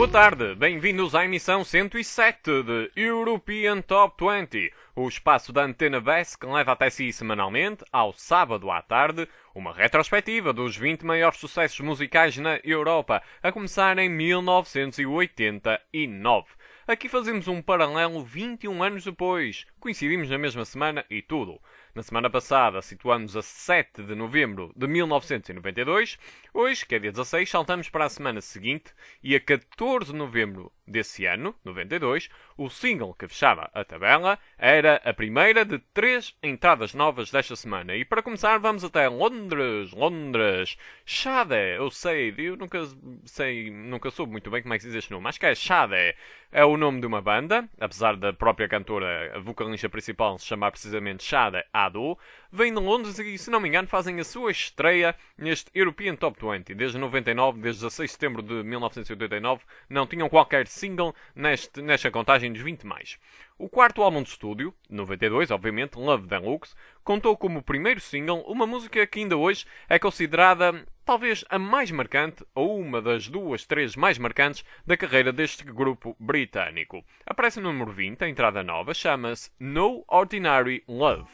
Boa tarde, bem-vindos à emissão 107 de European Top 20, o espaço da Antena BES que leva até si semanalmente, ao sábado à tarde, uma retrospectiva dos 20 maiores sucessos musicais na Europa, a começar em 1989. Aqui fazemos um paralelo 21 anos depois, coincidimos na mesma semana e tudo. Na semana passada situamos a 7 de novembro de 1992, hoje, que é dia 16, saltamos para a semana seguinte e a 14 de novembro desse ano, 92, o single que fechava a tabela era a primeira de 3 entradas novas desta semana. E para começar vamos até Londres. Sade, eu sei, eu nunca soube muito bem como é que se diz este nome, acho que é Sade. É o nome de uma banda, apesar da própria cantora, a vocalista principal, se chamar precisamente Sade Ado, vem de Londres e, se não me engano, fazem a sua estreia neste European Top 20. Desde 99, desde 16 de setembro de 1989, não tinham qualquer single nesta contagem dos 20 mais. O quarto álbum de estúdio, 92, obviamente, Love Deluxe, contou como primeiro single uma música que ainda hoje é considerada talvez a mais marcante, ou uma das duas, três mais marcantes da carreira deste grupo britânico. Aparece no número 20, a entrada nova, chama-se No Ordinary Love.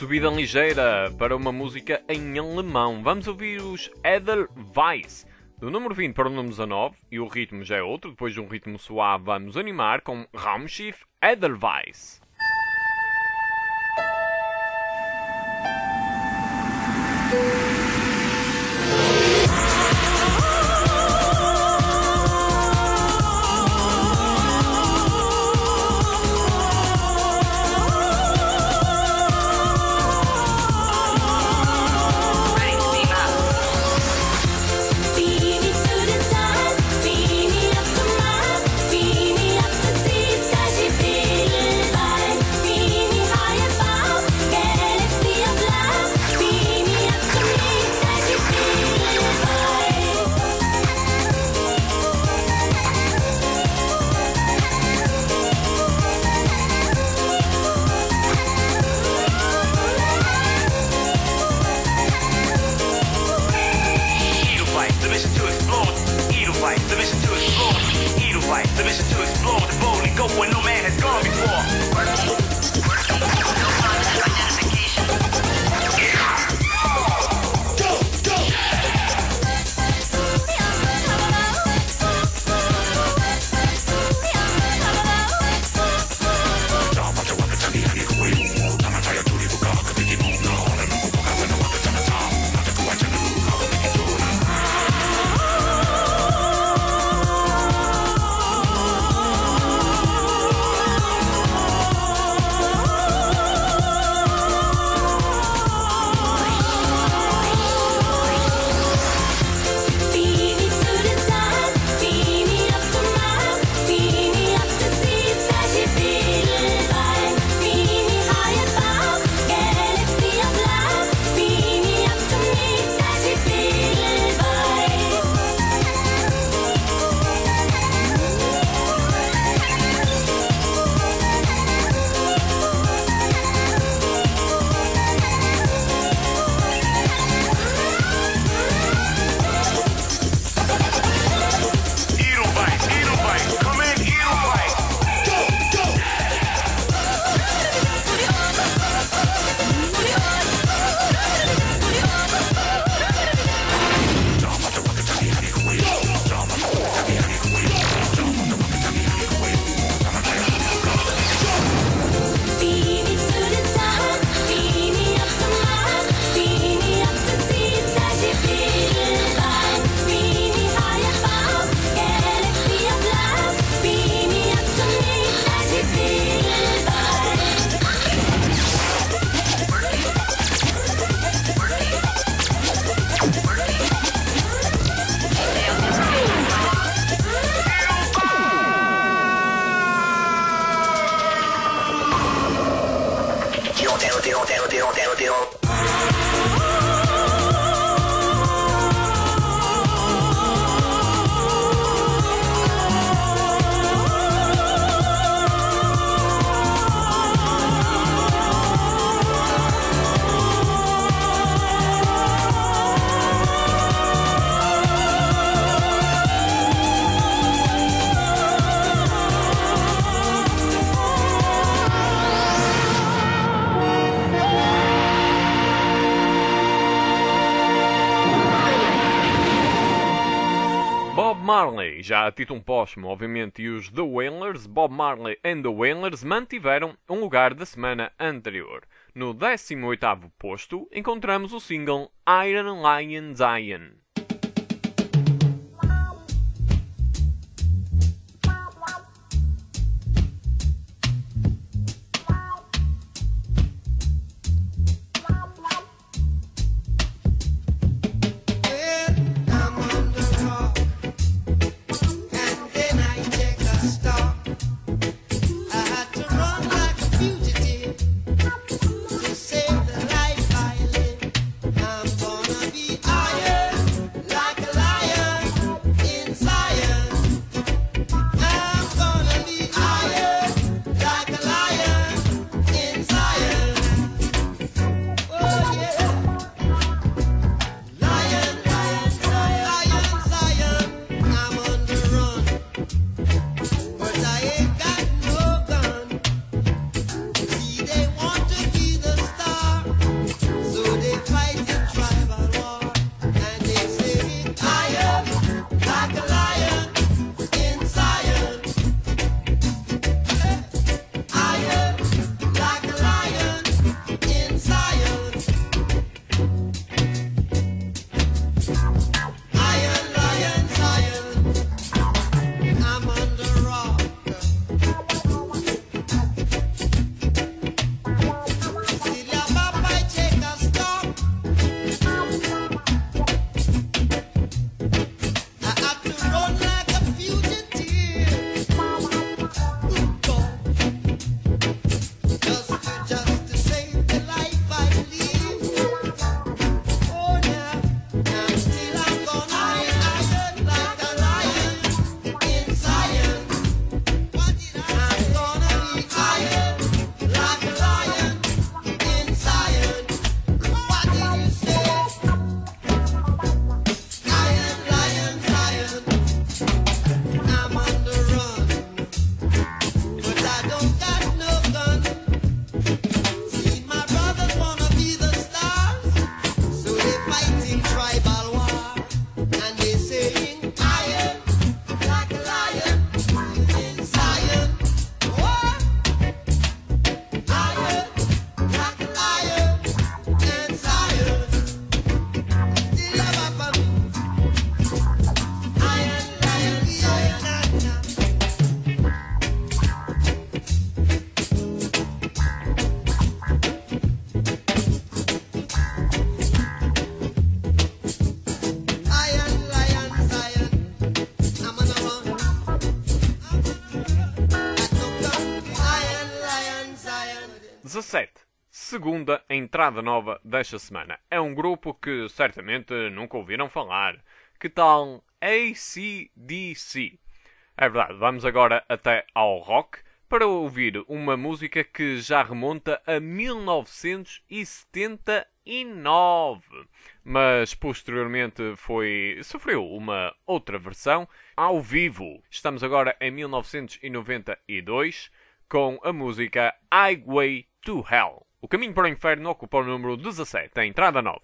subida ligeira para uma música em alemão. Vamos ouvir os Edelweiss. Do número 20 para o número 19, e o ritmo já é outro. Depois de um ritmo suave, vamos animar com Raumschiff Edelweiss. Marley, já a título póstumo, obviamente, e os The Wailers, Bob Marley and the Wailers, mantiveram um lugar da semana anterior. No 18º posto, encontramos o single Iron Lion Zion. To save the life I live, I'm gonna be iron. 17. Segunda entrada nova desta semana. É um grupo que certamente nunca ouviram falar. Que tal AC/DC? É verdade, vamos agora até ao rock para ouvir uma música que já remonta a 1979, mas posteriormente sofreu uma outra versão ao vivo. Estamos agora em 1992 com a música Highway to Hell. O Caminho para o Inferno ocupa o número 17, a entrada nova.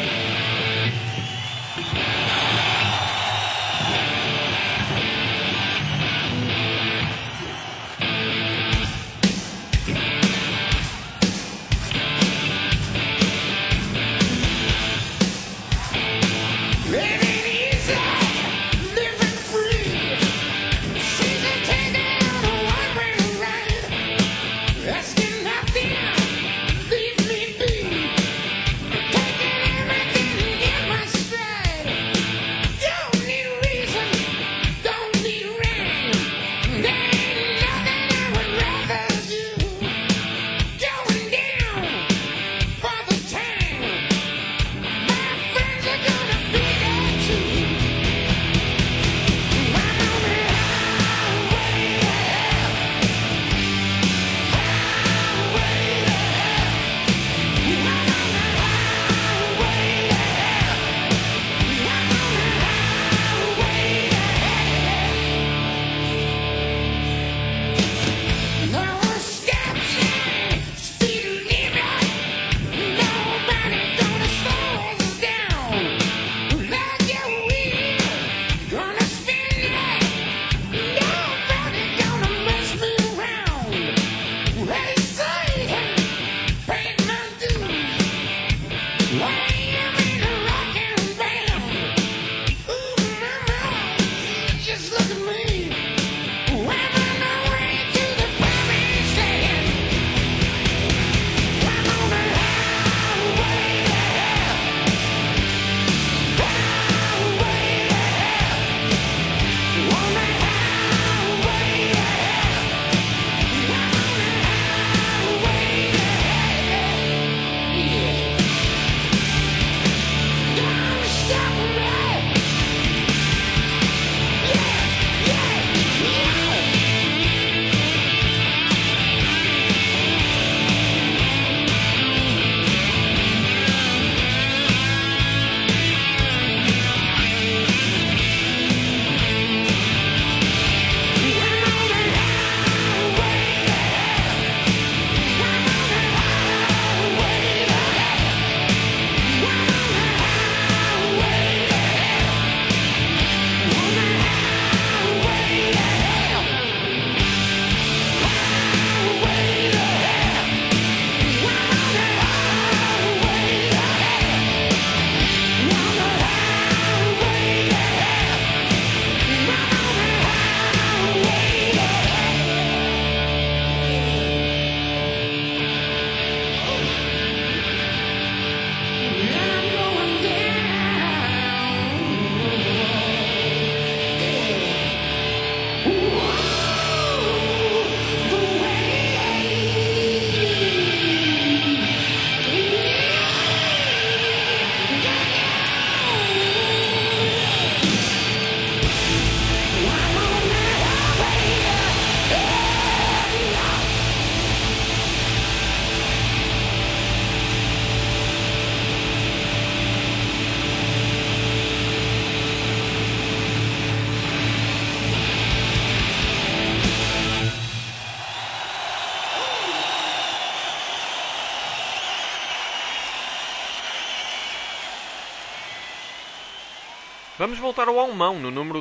Vamos voltar ao alemão no número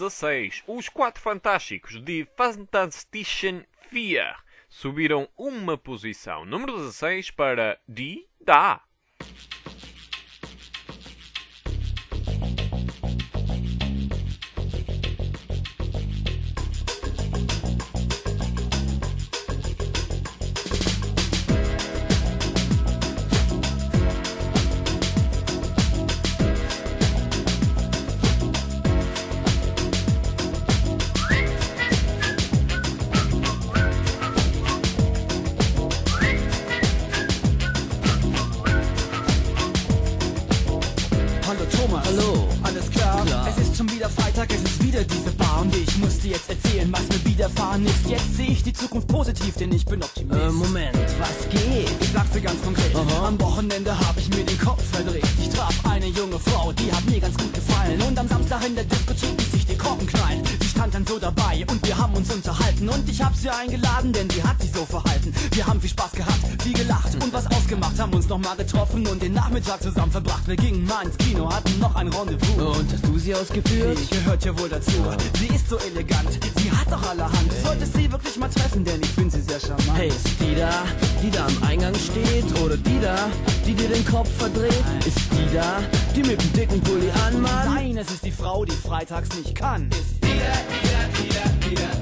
16. Os Quatro Fantásticos de Fantastischen Vier subiram uma posição. Número 16 para Die Da. wieder diese Bar und ich muss dir jetzt erzählen, was mir widerfahren ist. Jetzt sehe ich die Zukunft positiv, denn ich bin Optimist. Moment, was geht? Ich sag's dir ganz konkret, am Wochenende hab ich mir den Kopf verdreht. Ich traf eine junge Frau, die hat mir ganz gut gefallen. Und am Samstag in der Diskothek ließ sich den Korken knallen. Sie stand dann so dabei und wir haben uns unterhalten. Und ich hab sie eingeladen, denn sie hat sich so verhalten. Wir haben viel Spaß gehabt, viel gelacht und was ausgemacht. Haben uns nochmal getroffen und den Nachmittag zusammen verbracht. Wir gingen mal ins Kino, hatten noch ein Rendezvous. Und hast du sie ausgeführt? Ich gehört ja wohl dazu. Sie ist so elegant, sie hat doch allerhand. Du solltest sie wirklich mal treffen, denn ich finde sie sehr charmant. Hey, ist die da am Eingang steht? Oder die da, die dir den Kopf verdreht? Ist die da, die mit dem dicken Pulli anmacht? Nein, es ist die Frau, die freitags nicht kann. Ist die da, die da,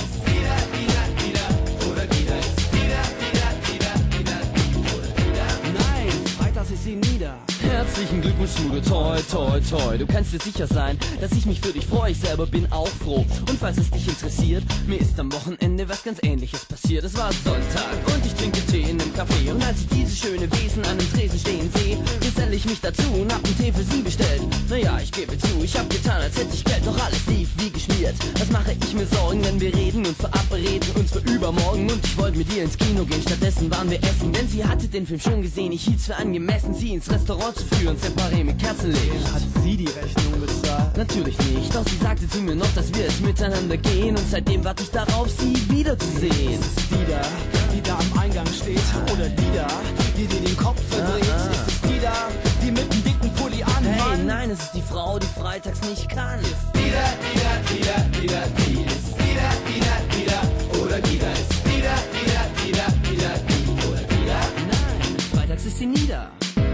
oder die da, ist die da, oder die da. Nein, freitags ist sie nieder. Herzlichen Glückwunsch, Smudo, toi, toi, toi. Du kannst dir sicher sein, dass ich mich für dich freue. Ich selber bin auch froh. Und falls es dich interessiert, mir ist am Wochenende was ganz Ähnliches passiert. Es war Sonntag und ich trinke Tee in einem Café. Und als ich diese schöne Wesen an dem Tresen stehen sehe, geselle ich mich dazu und hab einen Tee für sie bestellt. Naja, ich gebe zu, ich hab getan, als hätte ich Geld, doch alles lief wie geschmiert. Was mache ich mir Sorgen, wenn wir reden und verabreden uns für übermorgen? Und ich wollte mit ihr ins Kino gehen, stattdessen waren wir essen. Denn sie hatte den Film schon gesehen, ich hielt's für angemessen, sie ins Restaurant zu führen, separé mit Kerzenlicht. Hat sie die Rechnung bezahlt? Natürlich nicht, doch sie sagte zu mir noch, dass wir es miteinander gehen. Und seitdem warte ich darauf, sie wiederzusehen. Ist die da am Eingang steht? Oder die da, die dir den Kopf verdreht? Ist es die da, die mit dem dicken Pulli an? Hey, nein, es ist die Frau, die freitags nicht kann. Ist die da, die ist die da, oder die da, ist die da, oder die da. Nein, freitags ist sie nieder.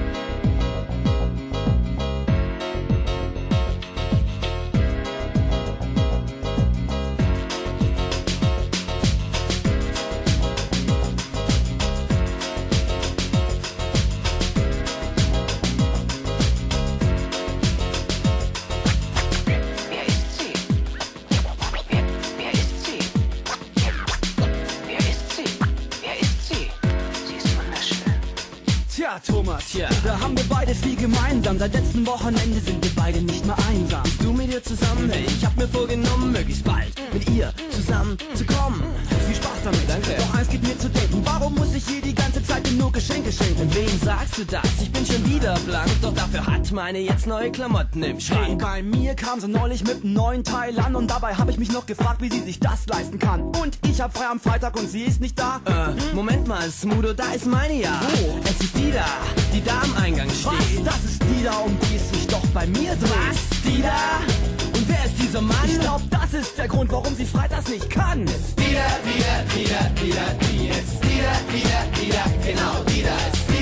Thomas, da haben wir beide viel gemeinsam. Seit letzten Wochenende sind wir beide nicht mehr einsam. Bist du mit ihr zusammen? Hey, ich hab mir vorgenommen, möglichst bald mit ihr zusammen zu kommen. Viel Spaß damit. Danke. Doch eins gibt mir zu denken, warum muss ich ihr die ganze Zeit nur Geschenke schenken? Und wem sagst du das? Ich bin schon wieder blank, doch dafür hat meine jetzt neue Klamotten im Hey, Schrank. bei mir kam sie neulich mit einem neuen Teil an und dabei habe ich mich noch gefragt, wie sie sich das leisten kann. Und ich hab frei am Freitag und sie ist nicht da. Moment mal, Smudo, da ist meine ja. Wo? Es ist die da am Eingang steht. Was? Das ist die da, um die es sich doch bei mir dreht. Was? Die da? Und wer ist dieser Mann? Ich glaub, das ist der Grund, warum sie freitags nicht kann. Ist die da, die ist die da, genau die da, ist die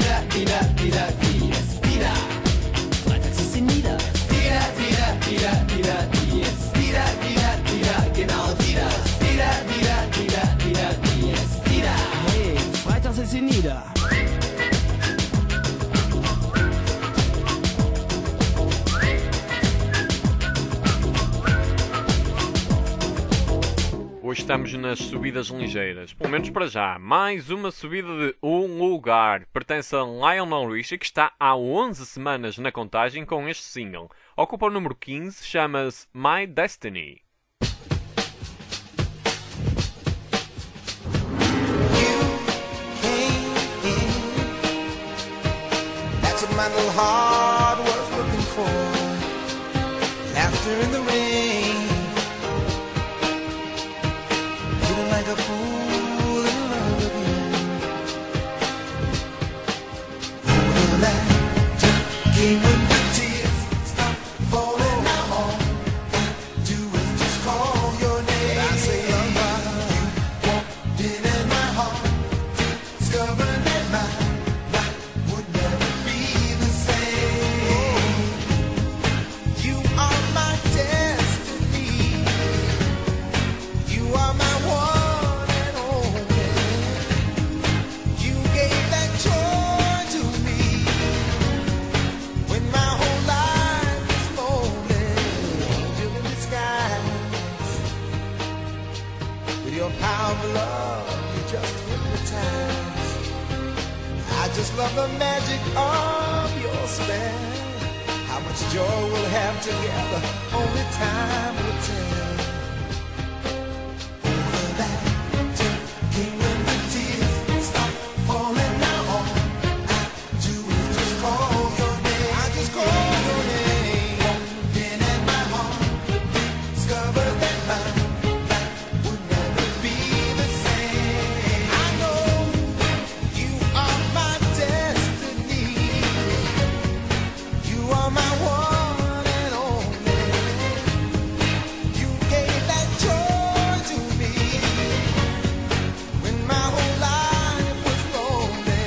ist die da. Freitags ist sie nieder. Die ist die da, genau die da, ist die ist die da. Hey, freitags ist sie nieder. Hoje estamos nas subidas ligeiras, pelo menos para já. Mais uma subida de um lugar. Pertence a Lionel Richie, que está há 11 semanas na contagem com este single. Ocupa o número 15, chama-se My Destiny. That's what my little heart was looking for. Laughter in the rain. Feeling like a fool in love again. All that came when the tears stop falling. Now all I do is just call your name. I say, you walked in and my heart discovered that my life would never be the same. You are my destiny. You are my one and only. You gave that joy to me when my whole life was lonely. Angel in disguise. With your power of love, you just hypnotize. I just love the magic of your spell. How How much joy we'll have together, only time will tell. Over that king when the tears stop falling now, all I do is just call your name. I just call your name. Walking in my heart, discover that my life would never be the same. I know you are my destiny. You are my one and only. You gave that joy to me when my whole life was lonely.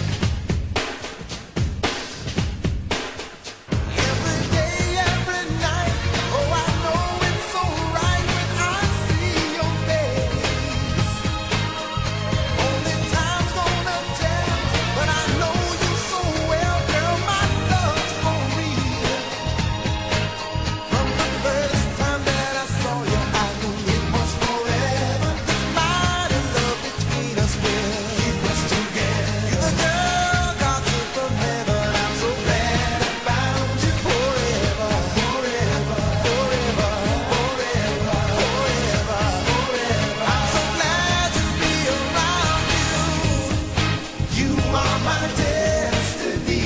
Every day, every night, oh I know it's so right when I see your face. Only time's gonna tell, but I know you so well, girl, my love's for real. From the first time that I saw you, I knew it was forever. This mighty love between us will keep us together. You're the girl God sent from heaven. I'm so glad I found you forever, forever, forever, forever, forever, forever. I'm so glad to be around you. You are my destiny.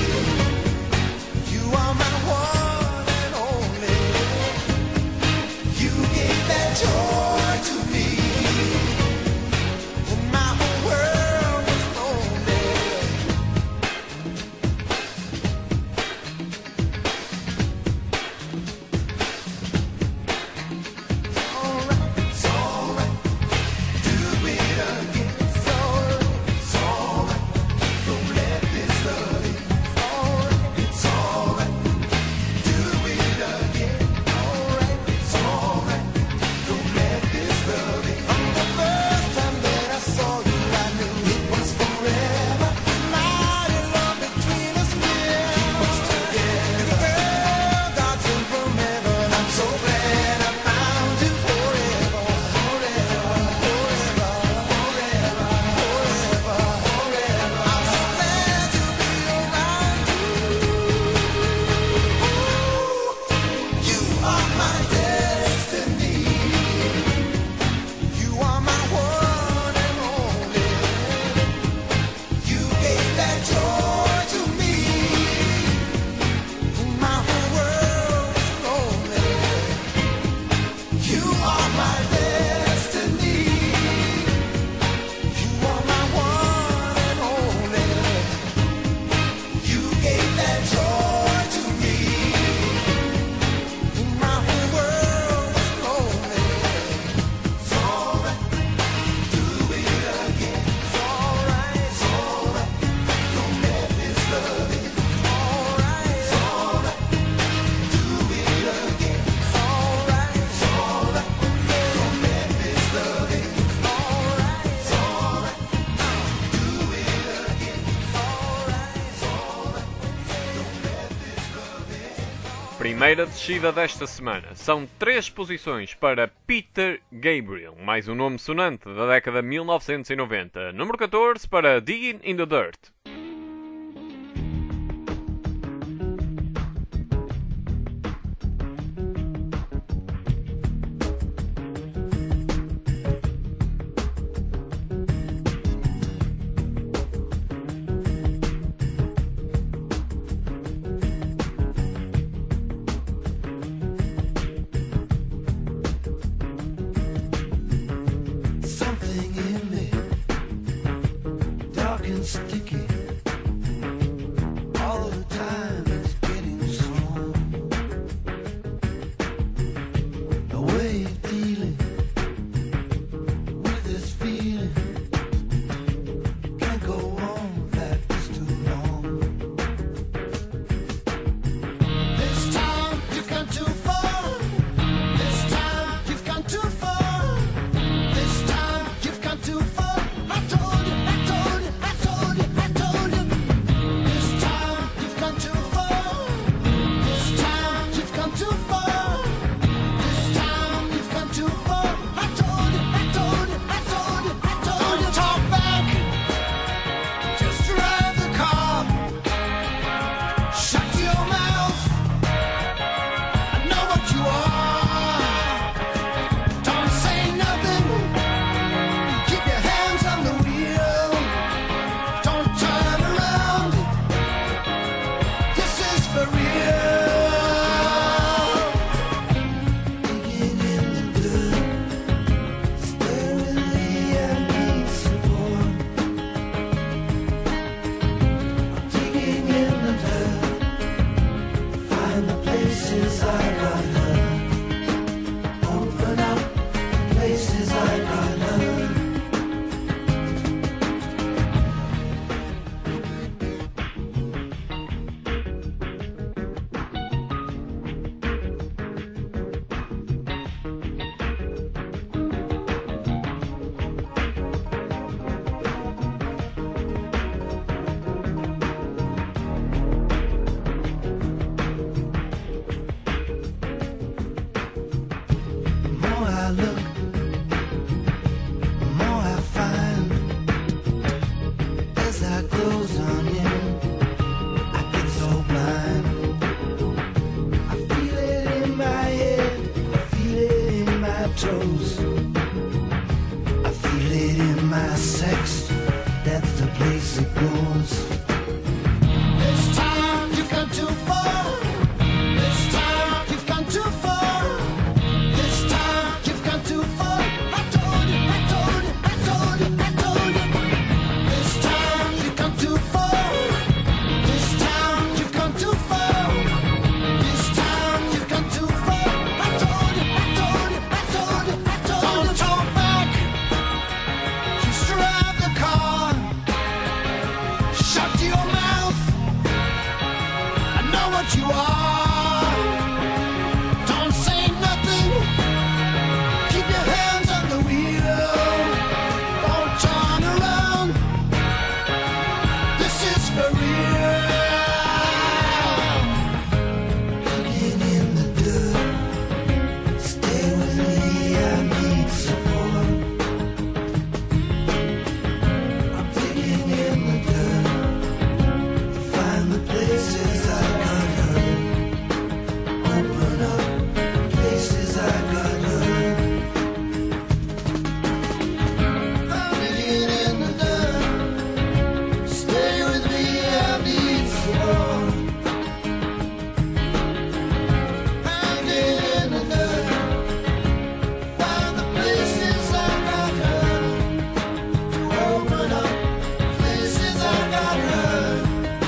You are my one and only. You gave that joy to me when my whole world was lonely. It's alright, do it again. It's alright, don't let this love in. It's alright, do it again. It's alright, don't let this love in. From the first time that I saw you, I knew it was forever. Mighty love between us will keep us together. You're the girl God sent from heaven. I'm so glad I found you forever, forever, forever, forever, forever, forever. I'm so glad to be around you. You are my destiny. You are my one and only. You gave that joy to me when my whole world was lonely. You are my destiny. You are my one and only. You gave that joy to me when my whole world was lonely. It's alright, do it again. It's alright, don't let this love in. It's alright, do it again. It's alright, don't let this love in. It's alright, do it again. It's alright, don't let this love in. Primeira descida desta semana. São 3 posições para Peter Gabriel, mais um nome sonante da década de 1990. Número 14 para Digging in the Dirt. Something in me, dark and sticky. All the time it's getting strong. The way of dealing with this feeling can't go on like this too long. This time you've gone too far. This time you've gone too far. This time you've gone too far. I told you, I told you, I told you, I told you. places I got hurt. The more I look, the more I find. As I close on him, I get so blind. I feel it in my head, I feel it in my toes. I feel it in my sex, that's the place it goes. This time you've come too far. This time you've come too far. This time you've come too far. I told you, I told you, I told you, I told you. This time you've come too far. This time you've come too far. This time you've come too far. I told you, I told you, I told you, I told you. Don't talk back. Just drive the car. Shut your mouth. I know what you are. Don't say nothing. Keep your hands on the wheel. Don't turn around. This is for real. Digging in the dirt. Stay with me, I need support. I'm digging in the dirt to find the places I got hurt. Open up places I got hurt. I'm digging in the dirt. Stay with me, I need support. I'm digging in the dirt. Find the places I got hurt. To open up places I got hurt.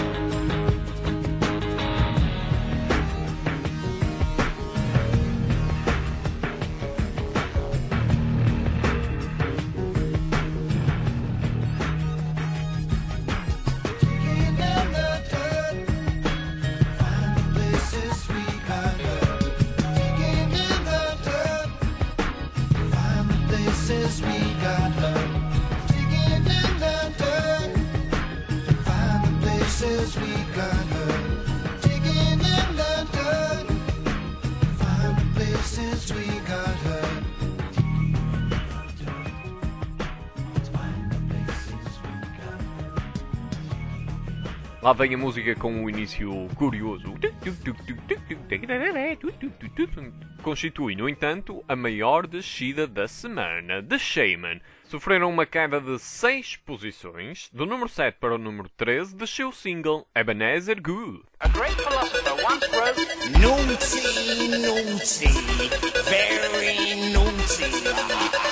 Digging in the dirt. Find the places we got hurt. Digging in the dirt. Find the places we got hurt. Digging in the dirt. Find the places we got hurt. Digging in the dirt. Find the places we got hurt. Find the places we got hurt. Lá vem a música com o início curioso. Constitui, no entanto, a maior descida da semana. The Shaman sofreram uma queda de 6 posições. Do número 7 para o número 13, desceu o single Ebenezer Good. A great philosopher once wrote, Naughty, naughty, very naughty.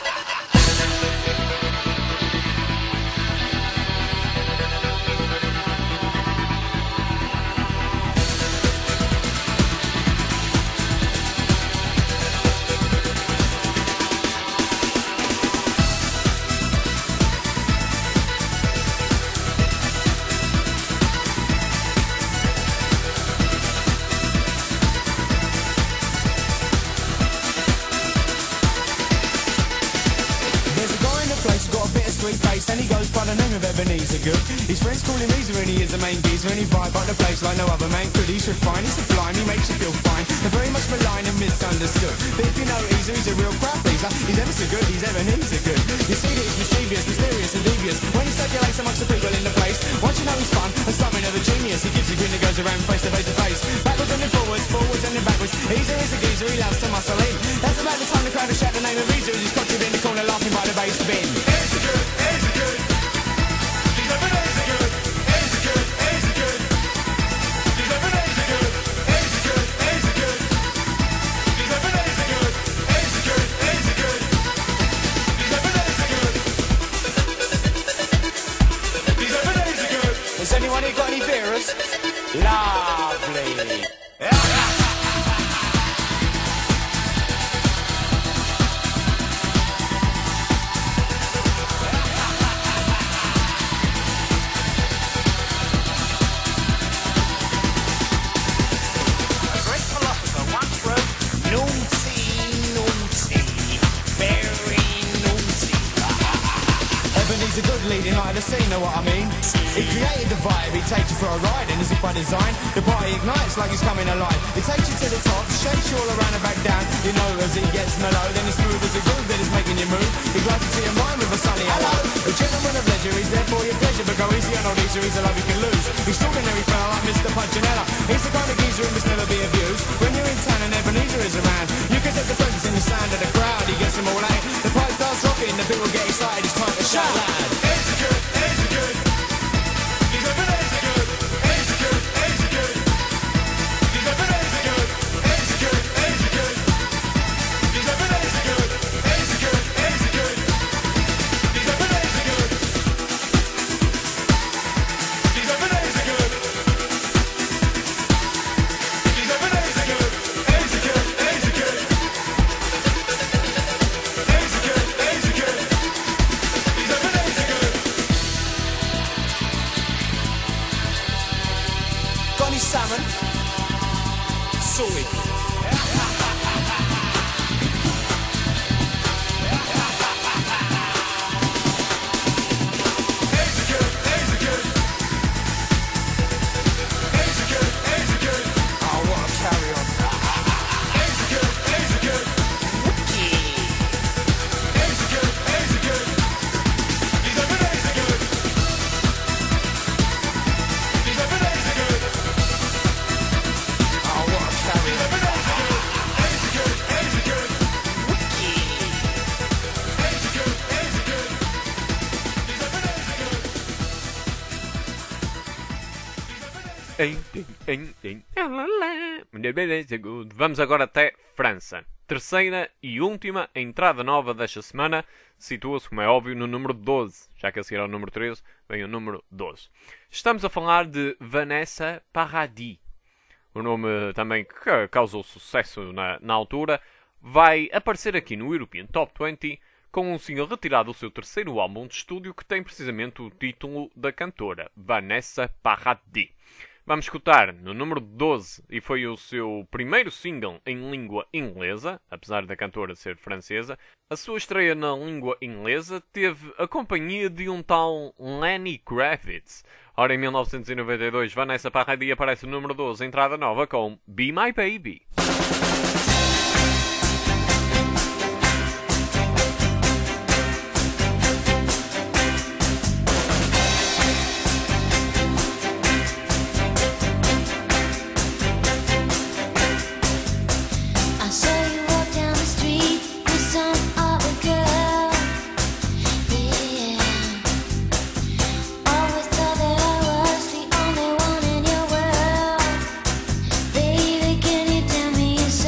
There's a guy in the place who's got a bit of sweet face, and he goes by the name of Ebenezer Good. His friends call him Easer, and he is the main geezer, and he vibe up the place like no other man could. He's refined, he's sublime, he makes you feel fine. They're very much maligned and misunderstood. But if you know Easer, he's a real crowd pleaser. He's ever so good, he's Ebenezer Good. You see that he's mischievous, mysterious and devious when he circulates amongst the people in the place. Once you know he's fun and something of a genius, he gives you a grin that goes around face to face to face. Backwards and then forwards, forwards and then backwards. Easer is a geezer, he loves to muscle in. That's about the time the crowd will shout the name of Easer as he's cocked in the corner laughing by the bass bin. Easy good, easy good. He's up and easy good, easy good, easy good. He's up and easy good, easy good, easy good. He's up and easy good, easy good, easy good. He's up and easy good. He's up and easy good. Has anyone here got any beers? Lovely. a good leading light of the scene, know what I mean? He created the vibe, he takes you for a ride, and as if by design, the party ignites like it's coming alive. It takes you to the top, shakes you all around and back down. You know as he gets mellow, then it's smooth as a groove that is making you move. He glides into your mind with a sunny hello. A gentleman of leisure, he's there for your pleasure, but go easy on old Easter, he's a love you can lose. Extraordinary fella like Mr. Punchinella. He's the kind of geezer who must never be abused. When you're in town and Ebenezer is around, you can sense the presence in the sound of the crowd. He gets them all out. The pipe starts rocking, the people get excited. It's time to shout loud. Easy good, easy good. He's a bit easy good, easy good, easy good. He's a bit easy good, easy good, easy good. He's a bit easy good, easy good, easy good. He's a bit easy good. He's a bit easy good. He's a bit easy good, easy good, easy good. Easy good, easy good. He's a bit easy good. Got any salmon? Sorry. Easy good, easy good. Easy good, easy good. I wanna carry on. Easy good, easy good. Easy good, easy good. He's a bit easy good. He's a bit easy good. I wanna carry He's a on. bit easy good. Easy good, easy good. Easy good, easy good. He's a bit easy good. Vamos agora até França. Terceira e última entrada nova desta semana situa-se, como é óbvio, no número 12. Já que a seguir ao número 13 vem o número 12. Estamos a falar de Vanessa Paradis. O nome também que causou sucesso na altura. Vai aparecer aqui no European Top 20 com um single retirado do seu terceiro álbum de estúdio que tem precisamente o título da cantora, Vanessa Paradis. Vamos escutar no número 12, e foi o seu primeiro single em língua inglesa, apesar da cantora ser francesa. A sua estreia na língua inglesa teve a companhia de um tal Lenny Kravitz. Ora, em 1992, Vanessa Paradis aparece no número 12, entrada nova com Be My Baby. I saw you walk down the street with some other girl. Yeah, always thought that I was the only one in your world. Baby, can you tell me you're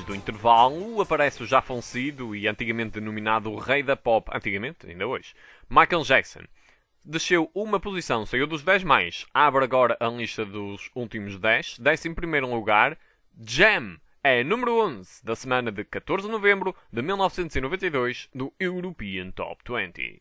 do intervalo, aparece o já falecido e antigamente denominado o rei da pop, antigamente, ainda hoje, Michael Jackson. Desceu uma posição, saiu dos 10 mais. Abre agora a lista dos últimos 10. 11º lugar, Jam. É número 11 da semana de 14 de novembro de 1992 do European Top 20.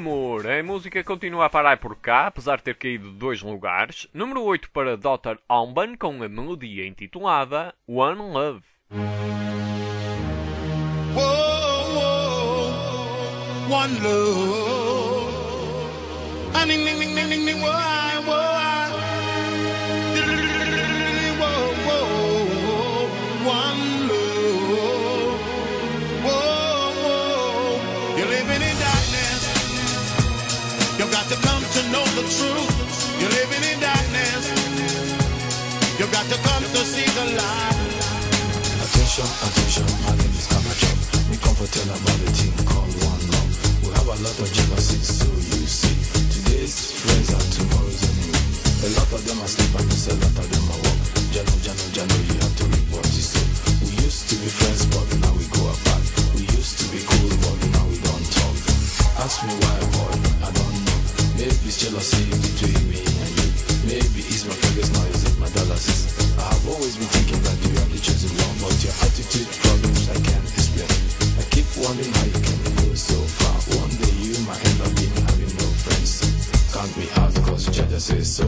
Amor. A música continua a parar por cá, apesar de ter caído 2 lugares. Número 8 para Dr. Alban, com a melodia intitulada One Love. One love. Ah, ding, ding, ding, ding, ding, ding, whoa, whoa. Whoa, whoa. One love. Whoa, whoa. You're living in darkness. You've got to come to know the truth. You're living in darkness. You've got to come to see the light. Attention, attention, my name is Kabachop. We come for tell about the team called One Love. We have a lot of jealousy, so you see. Today's friends are tomorrow's enemy. A lot of them are sleep and a lot of them are walk. Jano, you have to reap what you sow. We used to be friends, but now we go apart. We used to be cool, but now we don't talk. Ask me why, boy, I don't know. Maybe it's jealousy between me and you. Maybe it's my progress, now is it my dollars? I have always been thinking that you are the chosen one, but your attitude problems I can't explain. I keep wondering how you can go so far. One day you might end up being having no friends. Count me out cause Jaja says so.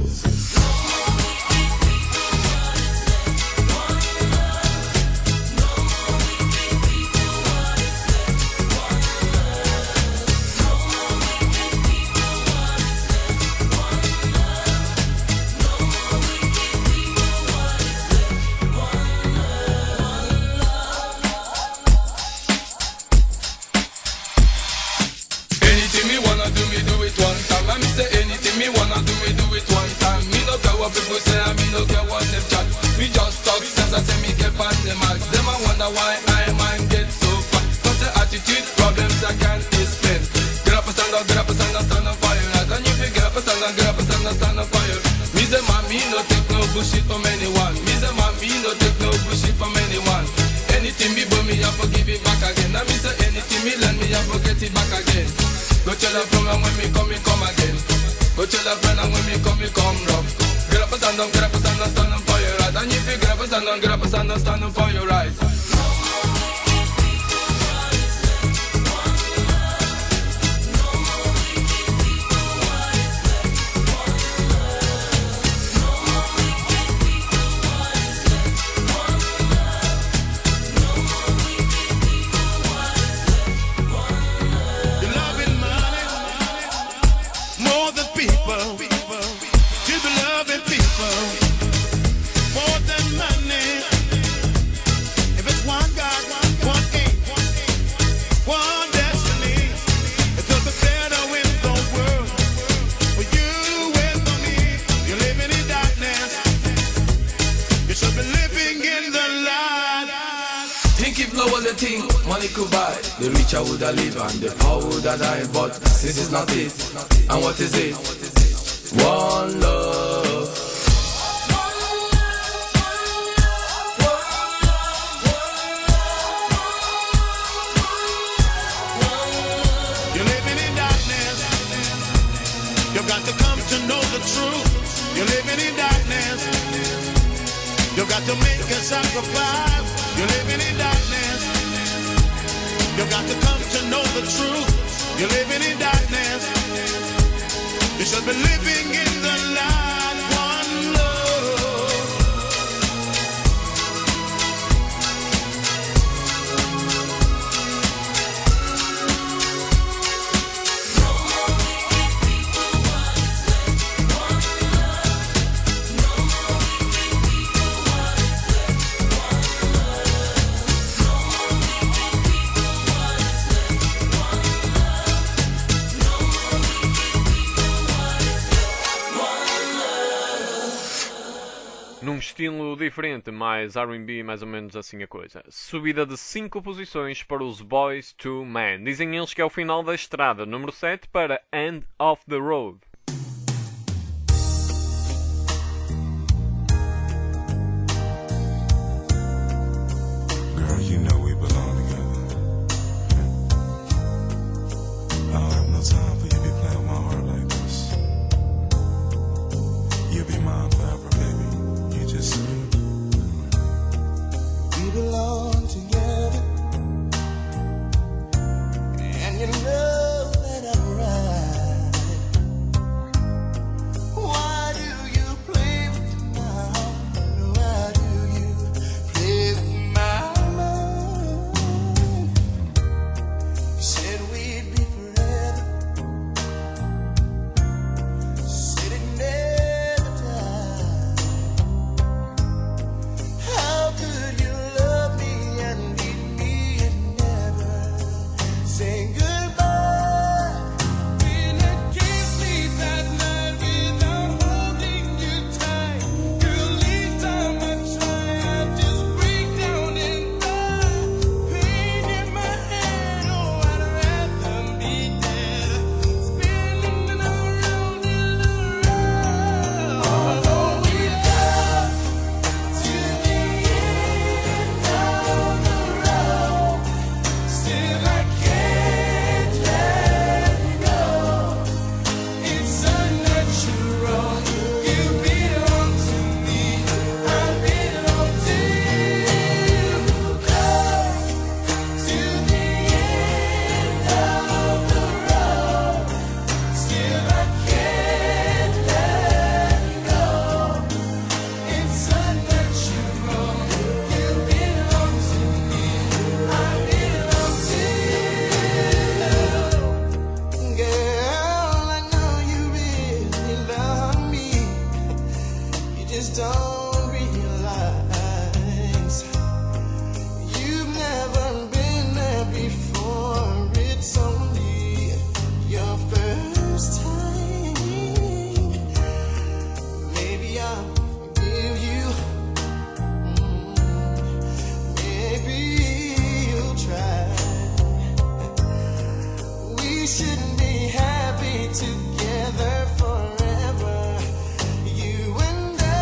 Anything me wanna do, me do it one time. I me say anything me wanna do, me do it one time. Me no care what people say, I me no care what them chat. Me just talk sense, I say me get on the marks. Them I wonder why I mind get so fat. Cause the attitude problems I can't explain. Get up and stand up, stand up for your right. And if you get up and stand up for your. Me say man, me no take no bullshit from anyone. Me say man, me no take no bullshit from anyone. Anything me but me I forgive it back again. And me say anything me lend me I forget it back again. Go tell a friend and when me come again. Go tell a friend and when me come rough. Get up and stand up for your right. And if you get up and stand up for your right. Money could buy, the rich I woulda live and the poor woulda die. But this is not it, and what is it? One love. You're living in darkness. You've got to come to know the truth. You're living in darkness. You've got to make a sacrifice. You're living in darkness. You've got to come to know the truth. You're living in darkness. You should be living in the light. One love. Num estilo diferente, mais R&B, mais ou menos assim a coisa. Subida de 5 posições para os Boys to Men. Dizem eles que é o final da estrada. Número 7 para End of the Road. Girl, you know we belong together. I don't have no time for you to be playing with my heart like this. You'll be mine forever, baby. You just We belong together, and you know that I'm right. just don't realize you've never been there before. It's only your first time. Maybe I'll forgive you. Maybe you'll try. We shouldn't be happy together forever. You and I.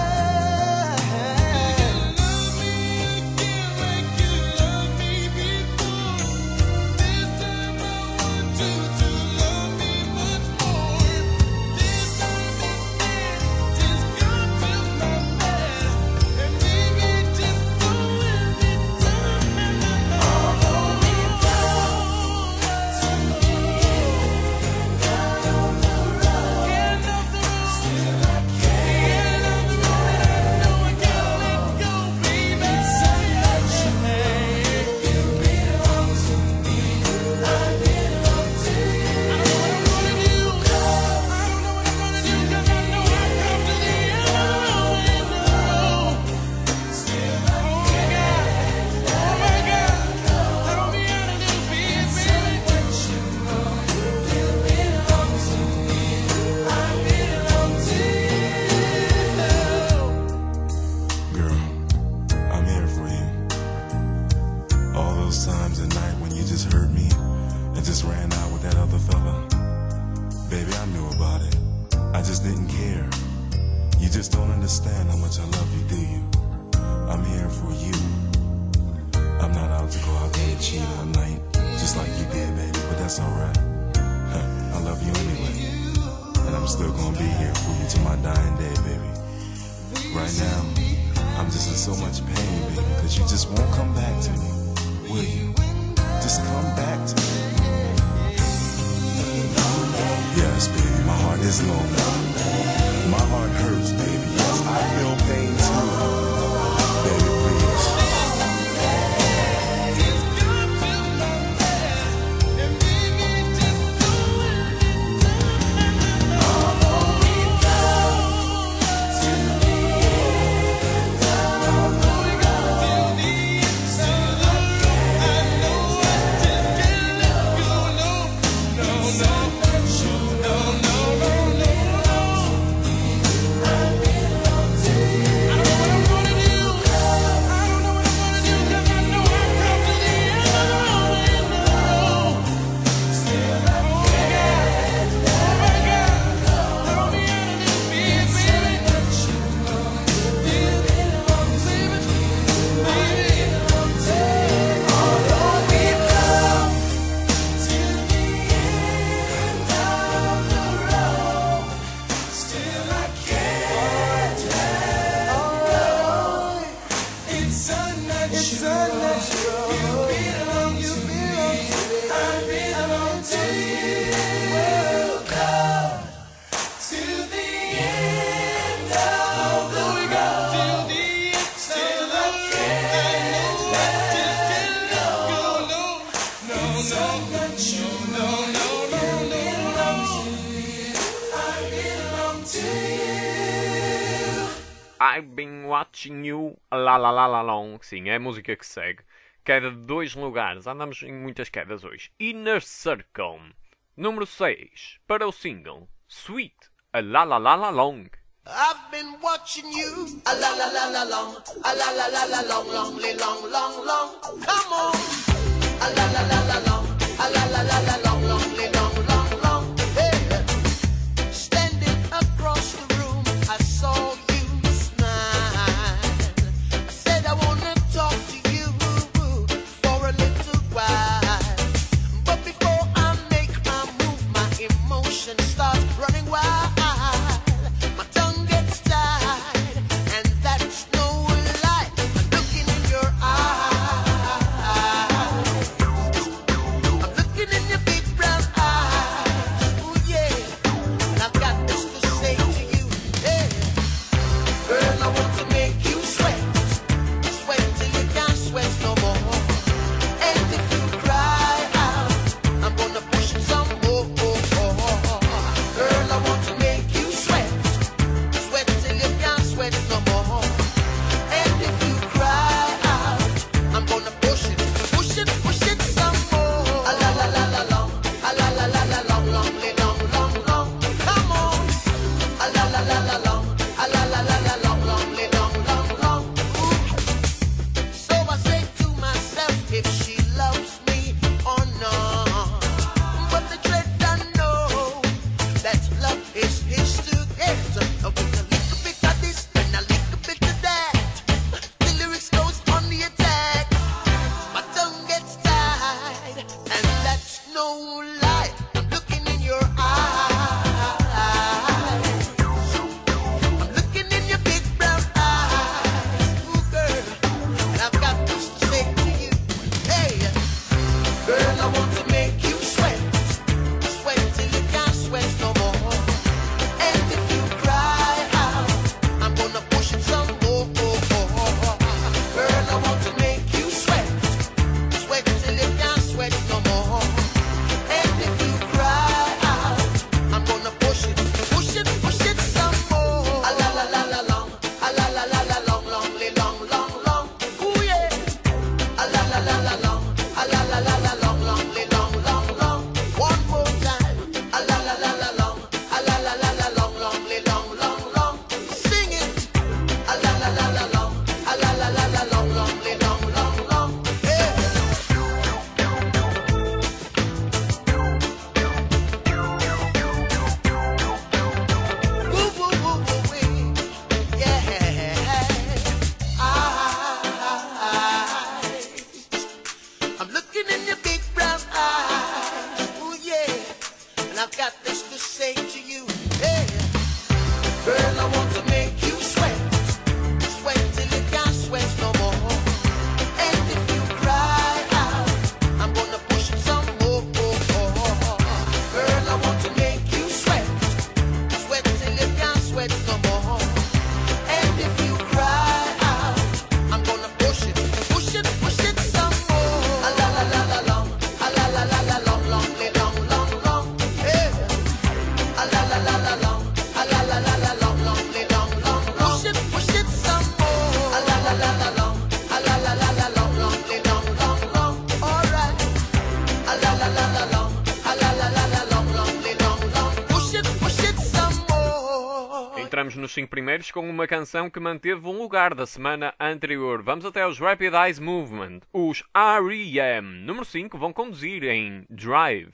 Love me again like you loved me before. This time I want you to love me much more. This time instead, just come to my bed and maybe just do it time. Although we've come to the end of the road, still I can't let go, baby. It's such a shame. You belong to me, I belong to you. I don't know what I'm gonna do. I don't know what I'm gonna do, 'cause I know I've come to the end of the road. Still I can't let go. I don't be able to do it, baby. What you know, you belong to me, I belong to you. Girl, I'm here for you. All those times at night when you just heard me and just ran out with that other fella. Baby, I knew about it. I just didn't care. You just don't understand how much I love you, do you? I'm here for you. I'm not out to go out there and cheat all night, just like you did, baby, but that's alright. I love you anyway. And I'm still gonna be here for you to my dying day, baby. Right now, I'm just in so much pain, baby, because you just won't come back to me. Will you? Just come back to me. Yes, baby, my heart is lonely. My heart hurts, baby. Yes, I feel pain too. Baby, please. I've been watching you la la la la long. Sim, é a música que segue. Queda de 2 lugares. Andamos em muitas quedas hoje. Inner Circle. Número 6. Para o single Sweet, a la la la la long. I've been watching you, a la la la la long, a la la la la long, long, long, long, long. Come on, a la la la la long, a la la la la long, long, long, long, long. Hey, standing across the room, I saw you smile. I said I wanna talk to you for a little while, but before I make my move, my emotions start running wild. Brown sweat come on. And if you cry out, I'm gonna push it some more. A la la la la long, a la la la la long, long, long, long, long, yeah. A la la la la long, a la la la la long, long, long, long, long. Push it some more. A la la la la long, a la la la la long, long, long, long, long. All right. A la la la la long, a la la la la long, long, long, long. Push it some more. Entramos nos 5 primeiros com uma canção que manteve um lugar da semana anterior. Vamos até os Rapid Eyes Movement. Os R.E.M. Número 5 vão conduzir em Drive.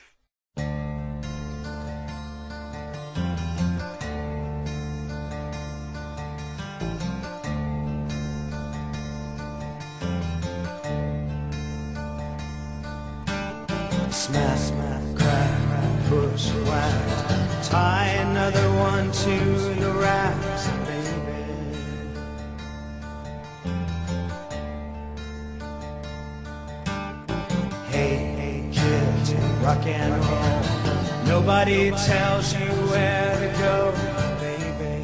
Smash, smash, crack, push, whack. Tie another one to the racks, baby. Hey, kids, rock and roll. Nobody tells you where to go, baby.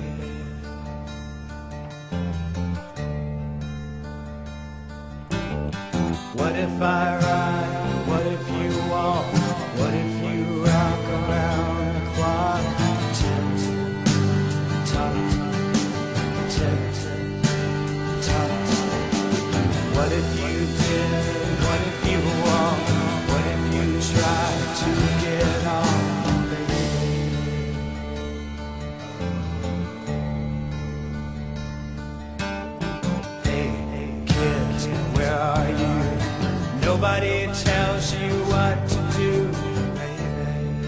What if I ride? What if you walk? What if you rock around the clock? Tick, tock, tick, tock. What if you did? What if you walk? What if you try to get off, baby? Hey, kids, where are you? Nobody tells you what to do, baby.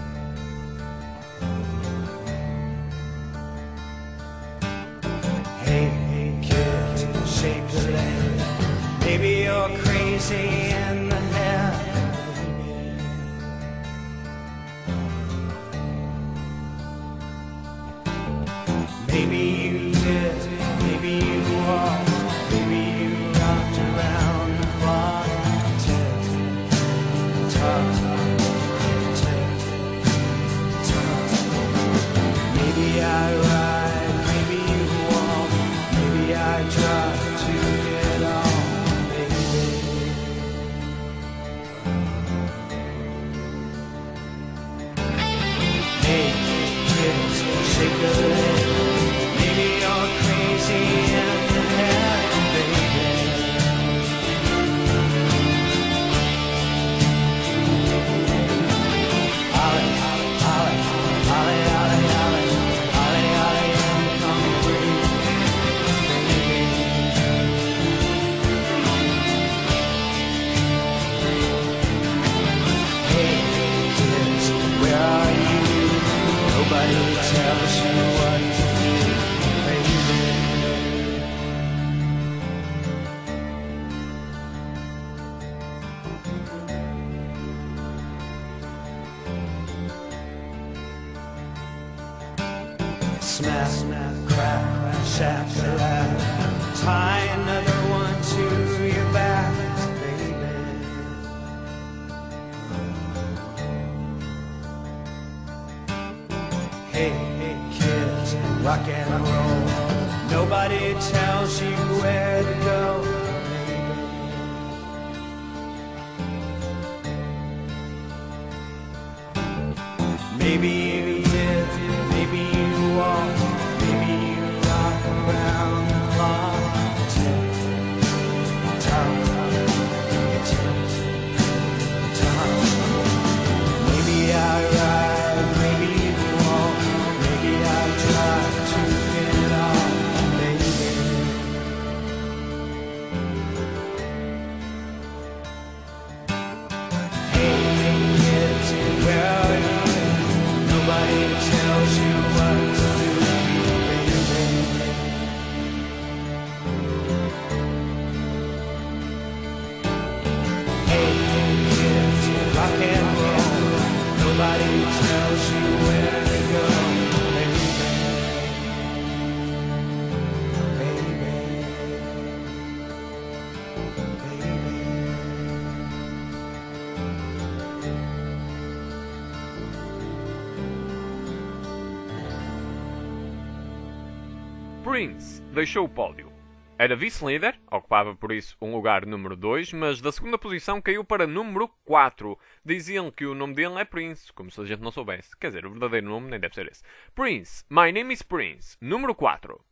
Hey, kid, shake a leg. Maybe you're crazy in the head, baby. Maybe you did, maybe you walked, maybe you rocked around the clock. Maybe I ride, maybe you walk, maybe I try to get on, baby. Hey, kids, shake a leg. Maybe you're crazy in the head, baby. Ollie, Ollie, Ollie, Ollie, Ollie, Ollie, Ollie, and come free, baby. Hey, kids, where are you? Nobody tells you what to do, baby. Smash, crack, shack-a-lack. Tie another one to your back, baby. Hey, kids, rock and roll. Nobody tells you where to go, baby. Maybe you did, maybe you walk, maybe you rock around the clock. Tick, tock, tick, tock. Maybe I ride, maybe you walk, maybe I try to get on, baby. Hey, kids, where are you? Prince deixou o pódio. Era vice-líder, ocupava por isso um lugar número 2, mas da segunda posição caiu para número 4. Diziam que o nome dele é Prince, como se a gente não soubesse. Quer dizer, o verdadeiro nome nem deve ser esse. Prince, My Name is Prince, número 4.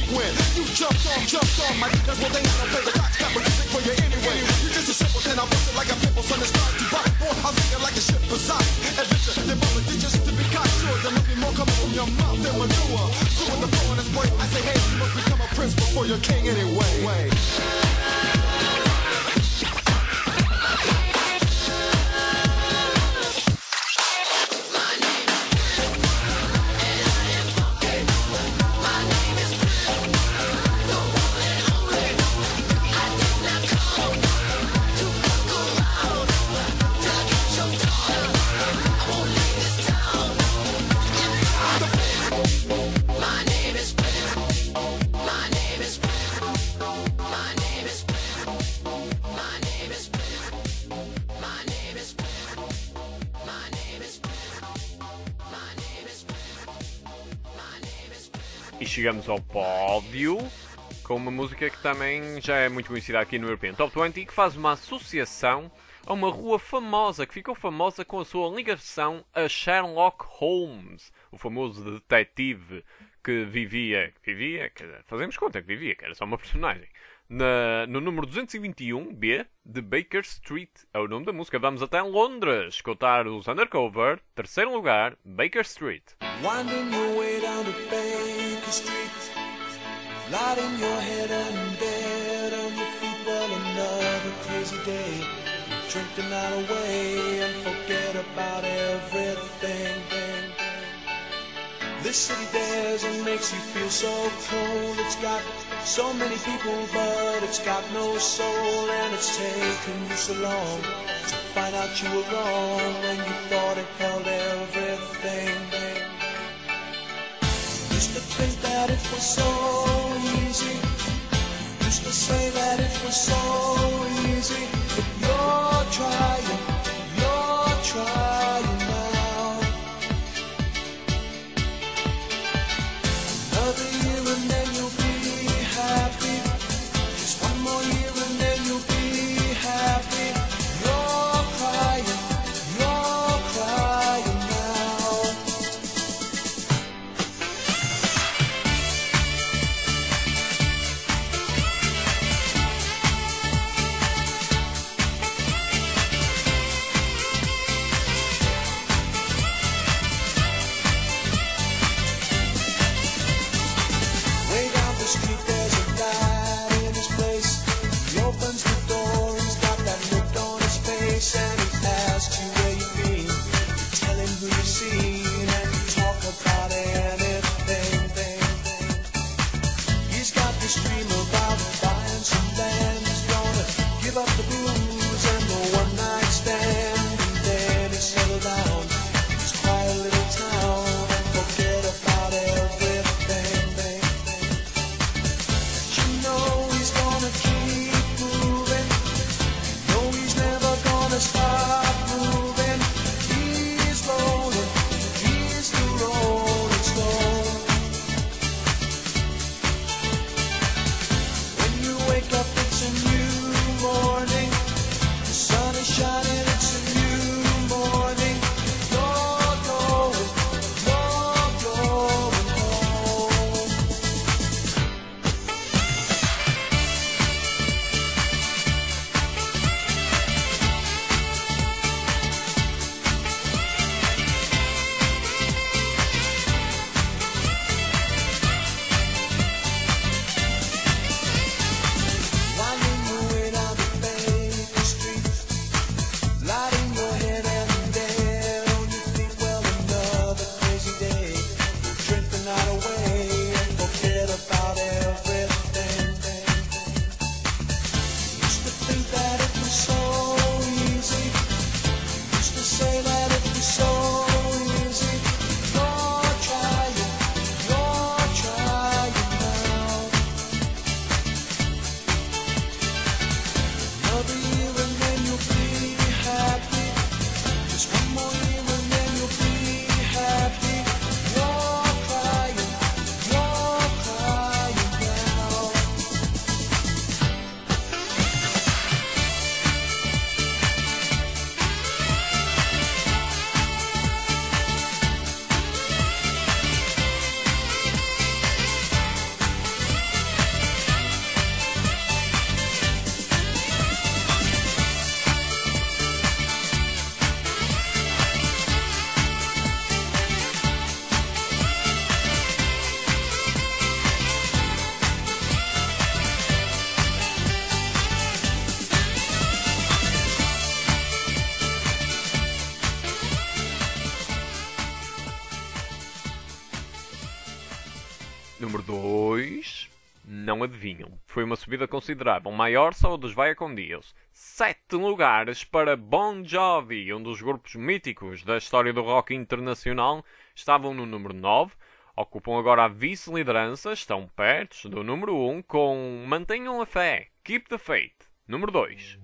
when you jumped on my that's what they wanna play the cops got music for you anyway. You just a simple and I'm busting like a pimple son that starts to rock. Boy, I'm thinking like a ship beside adventure. Your mother did just to be cocksure. There must be more coming from your mouth than manure. So when the phone is boy, I say, hey, you must become a prince before you're king anyway. E chegamos ao pódio com uma música que também já é muito conhecida aqui no European Top 20 e que faz uma associação a uma rua famosa, que ficou famosa com a sua ligação a Sherlock Holmes, o famoso detetive que vivia, fazemos conta que vivia, que era só uma personagem, no número 221B de Baker Street, é o nome da música. Vamos até Londres escutar os Undercover, terceiro lugar, Baker Street. Winding your way down to Baker Street, lighting your head and bed on your feet. Well, another crazy day. Drink the night away and forget about everything. This city dares and makes you feel so cold. It's got so many people, but it's got no soul. And it's taken you so long to find out you were wrong when you thought it held everything. Used to think that it was so easy. Used to say that it was so easy. But you're trying now. Another year and then you'll be happy. Just one more year and then you'll be happy. You're crying now. não adivinham. Foi uma subida considerável, maior só a dos Vai com Dios. 7 lugares para Bon Jovi, um dos grupos míticos da história do rock internacional. Estavam no número 9, ocupam agora a vice-liderança, estão perto do número 1 com Mantenham a Fé, Keep the Faith, número 2.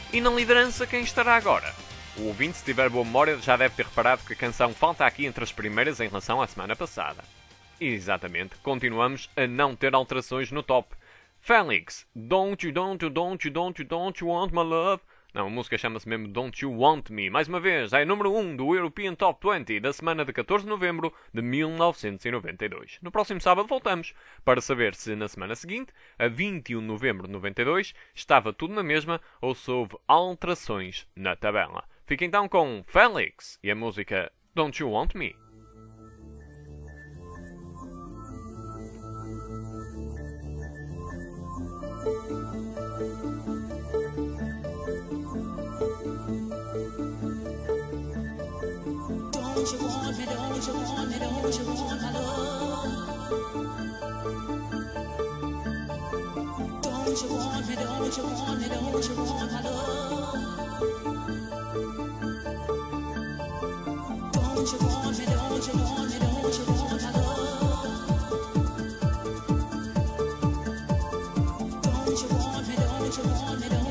E na liderança quem estará agora? O ouvinte, se tiver boa memória, já deve ter reparado que a canção falta aqui entre as primeiras em relação à semana passada. E exatamente, continuamos a não ter alterações no top. Felix, Don't You Want My Love? Não, a música chama-se mesmo Don't You Want Me. Mais uma vez, é número 1 do European Top 20 da semana de 14 de novembro de 1992. No próximo sábado voltamos para saber se na semana seguinte, a 21 de novembro de 92, estava tudo na mesma ou se houve alterações na tabela. Fica então com Felix e a música Don't You Want Me. Don't you want me, don't you want me, don't you want my love? Don't you want me, don't you want me, don't you want my love? Don't you want me, don't you want me, don't you want my love? Don't you want me, don't you want me, don't